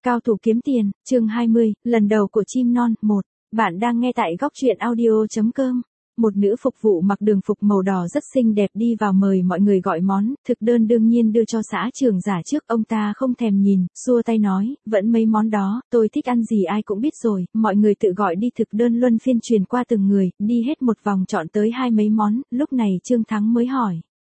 Cao thủ kiếm tiền, chương 20, lần đầu của chim non, 1. Bạn đang nghe tại góc truyện audio.com. Một nữ phục vụ mặc đường phục màu đỏ rất xinh đẹp đi vào mời mọi người gọi món, thực đơn đương nhiên đưa cho xã trưởng giả trước, ông ta không thèm nhìn, xua tay nói, vẫn mấy món đó, tôi thích ăn gì ai cũng biết rồi, mọi người tự gọi đi, thực đơn luân phiên truyền qua từng người, đi hết một vòng chọn tới hai mấy món, lúc này Trương Thắng mới hỏi.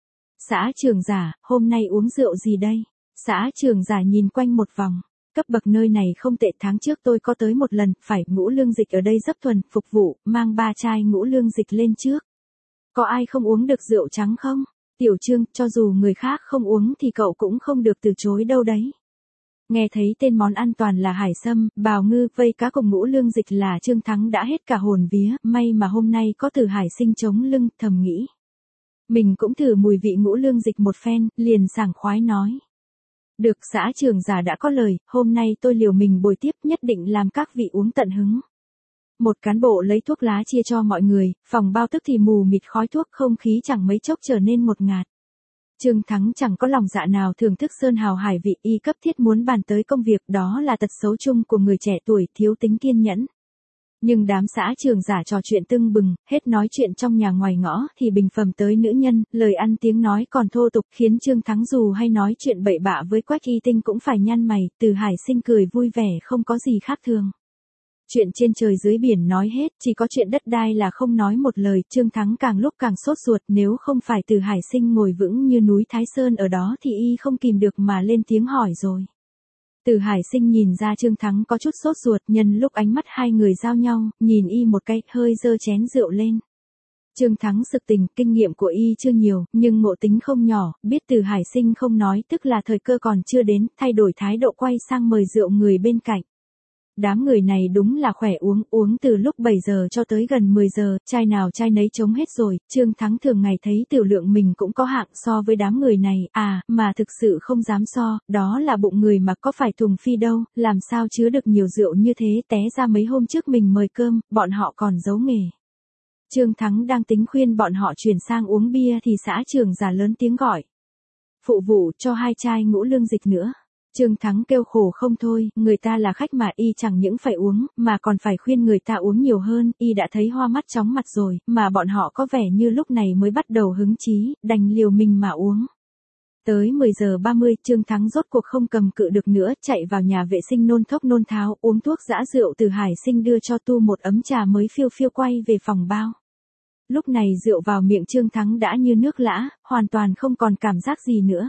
Xã trưởng giả, hôm nay uống rượu gì đây? Xã trưởng giả nhìn quanh một vòng. Cấp bậc nơi này không tệ, tháng trước tôi có tới một lần, phải, ngũ lương dịch ở đây rất thuần, phục vụ, mang 3 chai ngũ lương dịch lên trước. Có ai không uống được rượu trắng không? Tiểu Trương, cho dù người khác không uống thì cậu cũng không được từ chối đâu đấy. Nghe thấy tên món ăn toàn là hải sâm, bào ngư, vây cá cùng ngũ lương dịch là Trương Thắng đã hết cả hồn vía, may mà hôm nay có Từ Hải Sinh chống lưng, thầm nghĩ. Mình cũng thử mùi vị ngũ lương dịch một phen, liền sảng khoái nói. Được, xã trưởng giả đã có lời, hôm nay tôi liều mình bồi tiếp, nhất định làm các vị uống tận hứng. Một cán bộ lấy thuốc lá chia cho mọi người, phòng bao tức thì mù mịt khói thuốc, không khí chẳng mấy chốc trở nên ngột ngạt. Trương Thắng chẳng có lòng dạ nào thưởng thức sơn hào hải vị, y cấp thiết muốn bàn tới công việc, đó là tật xấu chung của người trẻ tuổi, thiếu tính kiên nhẫn. Nhưng đám xã trưởng giả trò chuyện tưng bừng, hết nói chuyện trong nhà ngoài ngõ thì bình phẩm tới nữ nhân, lời ăn tiếng nói còn thô tục, khiến Trương Thắng dù hay nói chuyện bậy bạ với Quách Y Tinh cũng phải nhăn mày. Từ Hải Sinh cười vui vẻ không có gì khác thường. Chuyện trên trời dưới biển nói hết, chỉ có chuyện đất đai là không nói một lời. Trương Thắng càng lúc càng sốt ruột, nếu không phải Từ Hải Sinh ngồi vững như núi Thái Sơn ở đó thì y không kìm được mà lên tiếng hỏi rồi. Từ Hải Sinh nhìn ra Trương Thắng có chút sốt ruột, nhân lúc ánh mắt hai người giao nhau, nhìn y một cái, hơi giơ chén rượu lên. Trương Thắng sực tỉnh, kinh nghiệm của y chưa nhiều, nhưng ngộ tính không nhỏ, biết Từ Hải Sinh không nói tức là thời cơ còn chưa đến, thay đổi thái độ quay sang mời rượu người bên cạnh. Đám người này đúng là khỏe uống từ lúc 7 giờ cho tới gần 10 giờ, chai nào chai nấy trống hết rồi. Trương Thắng thường ngày thấy tiểu lượng mình cũng có hạng so với đám người này, mà thực sự không dám so, đó là bụng người mà có phải thùng phi đâu, làm sao chứa được nhiều rượu như thế, té ra mấy hôm trước mình mời cơm, bọn họ còn giấu nghề. Trương Thắng đang tính khuyên bọn họ chuyển sang uống bia thì xã trưởng giả lớn tiếng gọi. Phụ vụ, cho 2 chai ngũ lương dịch nữa. Trương Thắng kêu khổ không thôi, người ta là khách mà y chẳng những phải uống, mà còn phải khuyên người ta uống nhiều hơn, y đã thấy hoa mắt chóng mặt rồi, mà bọn họ có vẻ như lúc này mới bắt đầu hứng chí, đành liều mình mà uống. Tới 10 giờ 30, Trương Thắng rốt cuộc không cầm cự được nữa, chạy vào nhà vệ sinh nôn thốc nôn tháo, uống thuốc giã rượu. Từ Hải Sinh đưa cho tu một ấm trà mới phiêu phiêu quay về phòng bao. Lúc này rượu vào miệng Trương Thắng đã như nước lã, hoàn toàn không còn cảm giác gì nữa.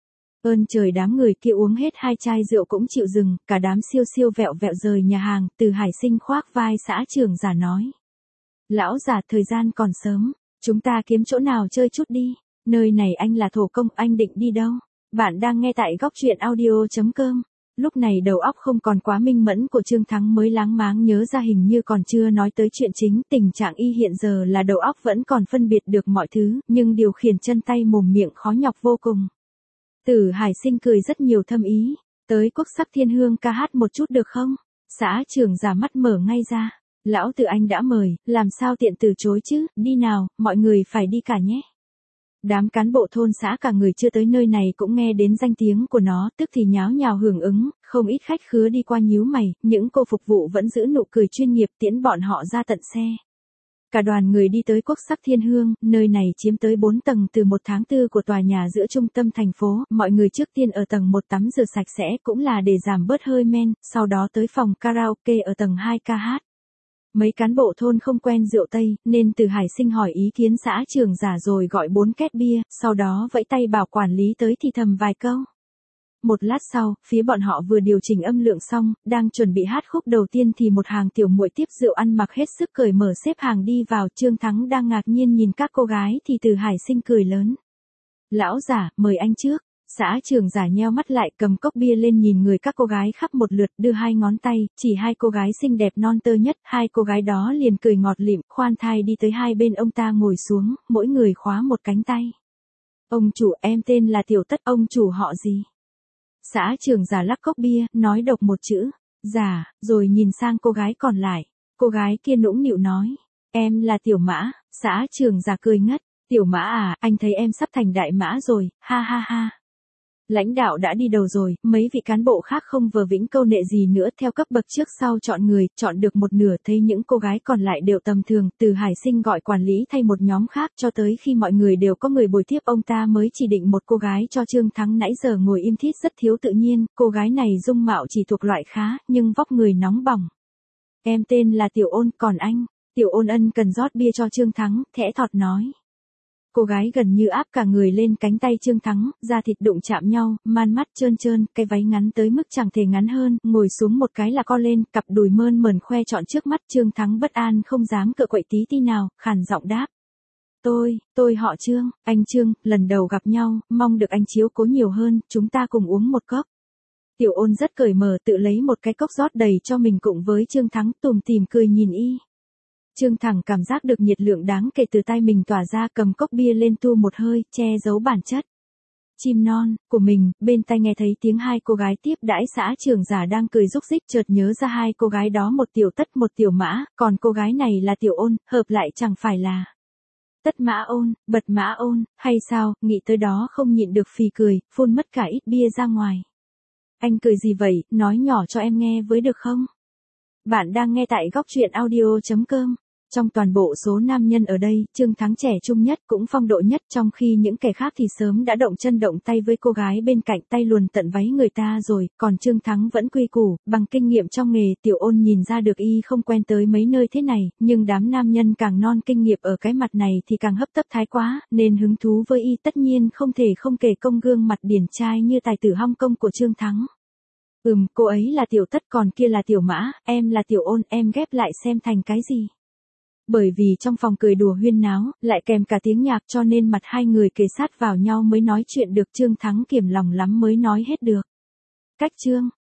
Ơn trời, đám người kia uống hết 2 chai rượu cũng chịu dừng, cả đám siêu siêu vẹo vẹo rời nhà hàng. Từ Hải Sinh khoác vai xã trưởng giả nói. Lão già, thời gian còn sớm, chúng ta kiếm chỗ nào chơi chút đi, nơi này anh là thổ công, anh định đi đâu? Bạn đang nghe tại góc truyện audio.com. Lúc này đầu óc không còn quá minh mẫn của Trương Thắng mới láng máng nhớ ra hình như còn chưa nói tới chuyện chính, tình trạng y hiện giờ là đầu óc vẫn còn phân biệt được mọi thứ, nhưng điều khiển chân tay mồm miệng khó nhọc vô cùng. Từ Hải Sinh cười rất nhiều thâm ý, tới Quốc Sắc Thiên Hương ca hát một chút được không? Xã trưởng giả mắt mở ngay ra, lão Từ anh đã mời, làm sao tiện từ chối chứ, đi nào, mọi người phải đi cả nhé. Đám cán bộ thôn xã cả người chưa tới nơi này cũng nghe đến danh tiếng của nó, tức thì nháo nhào hưởng ứng, không ít khách khứa đi qua nhíu mày, những cô phục vụ vẫn giữ nụ cười chuyên nghiệp tiễn bọn họ ra tận xe. Cả đoàn người đi tới Quốc Sắc Thiên Hương, nơi này chiếm tới 4 tầng từ 1 tháng 4 của tòa nhà giữa trung tâm thành phố, mọi người trước tiên ở tầng 1 tắm rửa sạch sẽ cũng là để giảm bớt hơi men, sau đó tới phòng karaoke ở tầng 2 ca hát. Mấy cán bộ thôn không quen rượu Tây, nên Từ Hải Sinh hỏi ý kiến xã trưởng giả rồi gọi 4 két bia, sau đó vẫy tay bảo quản lý tới thì thầm vài câu. Một lát sau, phía bọn họ vừa điều chỉnh âm lượng xong, đang chuẩn bị hát khúc đầu tiên thì một hàng tiểu muội tiếp rượu ăn mặc hết sức cởi mở xếp hàng đi vào. Trương Thắng đang ngạc nhiên nhìn các cô gái thì Từ Hải Sinh cười lớn. Lão giả, mời anh trước. Xã trưởng giả nheo mắt lại, cầm cốc bia lên nhìn người các cô gái khắp một lượt, đưa 2 ngón tay, chỉ 2 cô gái xinh đẹp non tơ nhất, 2 cô gái đó liền cười ngọt lịm, khoan thai đi tới hai bên ông ta ngồi xuống, mỗi người khóa một cánh tay. Ông chủ, em tên là Tiểu Tất, ông chủ họ gì? Xã trưởng giả lắc cốc bia, nói độc một chữ, giả, rồi nhìn sang cô gái còn lại. Cô gái kia nũng nịu nói, em là Tiểu Mã. Xã trưởng giả cười ngất, Tiểu Mã à, anh thấy em sắp thành đại mã rồi, ha ha ha. Lãnh đạo đã đi đầu rồi, mấy vị cán bộ khác không vờ vĩnh câu nệ gì nữa, theo cấp bậc trước sau chọn người, chọn được một nửa, thấy những cô gái còn lại đều tầm thường, từ Hải Sinh gọi quản lý thay một nhóm khác cho tới khi mọi người đều có người bồi tiếp, ông ta mới chỉ định một cô gái cho Trương Thắng nãy giờ ngồi im thít rất thiếu tự nhiên, cô gái này dung mạo chỉ thuộc loại khá, nhưng vóc người nóng bỏng. Em tên là Tiểu Ôn, còn anh? Tiểu Ôn ân cần rót bia cho Trương Thắng, thẽ thọt nói. Cô gái gần như áp cả người lên cánh tay Trương Thắng, da thịt đụng chạm nhau, man mắt trơn trơn, cái váy ngắn tới mức chẳng thể ngắn hơn, ngồi xuống một cái là co lên, cặp đùi mơn mởn khoe trọn trước mắt. Trương Thắng bất an không dám cựa quậy tí ti nào, khàn giọng đáp. Tôi họ Trương, anh Trương, lần đầu gặp nhau, mong được anh chiếu cố nhiều hơn, chúng ta cùng uống một cốc. Tiểu Ôn rất cởi mở tự lấy một cái cốc rót đầy cho mình cùng với Trương Thắng, tủm tỉm cười nhìn y. Trương Thắng cảm giác được nhiệt lượng đáng kể từ tay mình tỏa ra, cầm cốc bia lên tu một hơi, che giấu bản chất chim non của mình, bên tai nghe thấy tiếng hai cô gái tiếp đãi xã trưởng giả đang cười rúc rích, chợt nhớ ra hai cô gái đó, một Tiểu Tất một Tiểu Mã, còn cô gái này là Tiểu Ôn, hợp lại chẳng phải là Tất Mã Ôn, Bật Mã Ôn, hay sao? Nghĩ tới đó không nhịn được phì cười, phun mất cả ít bia ra ngoài. Anh cười gì vậy, nói nhỏ cho em nghe với được không? Bạn đang nghe tại góc truyện audio.com. Trong toàn bộ số nam nhân ở đây, Trương Thắng trẻ trung nhất, cũng phong độ nhất, trong khi những kẻ khác thì sớm đã động chân động tay với cô gái bên cạnh, tay luồn tận váy người ta rồi, còn Trương Thắng vẫn quy củ, bằng kinh nghiệm trong nghề. Tiểu Ôn nhìn ra được y không quen tới mấy nơi thế này, nhưng đám nam nhân càng non kinh nghiệm ở cái mặt này thì càng hấp tấp thái quá, nên hứng thú với y tất nhiên không thể không kể công gương mặt điển trai như tài tử Hong Kong của Trương Thắng. Cô ấy là Tiểu Tất, còn kia là Tiểu Mã, em là Tiểu Ôn, em ghép lại xem thành cái gì? Bởi vì trong phòng cười đùa huyên náo, lại kèm cả tiếng nhạc cho nên mặt hai người kề sát vào nhau mới nói chuyện được. Trương Thắng kiềm lòng lắm mới nói hết được. Cách Trương,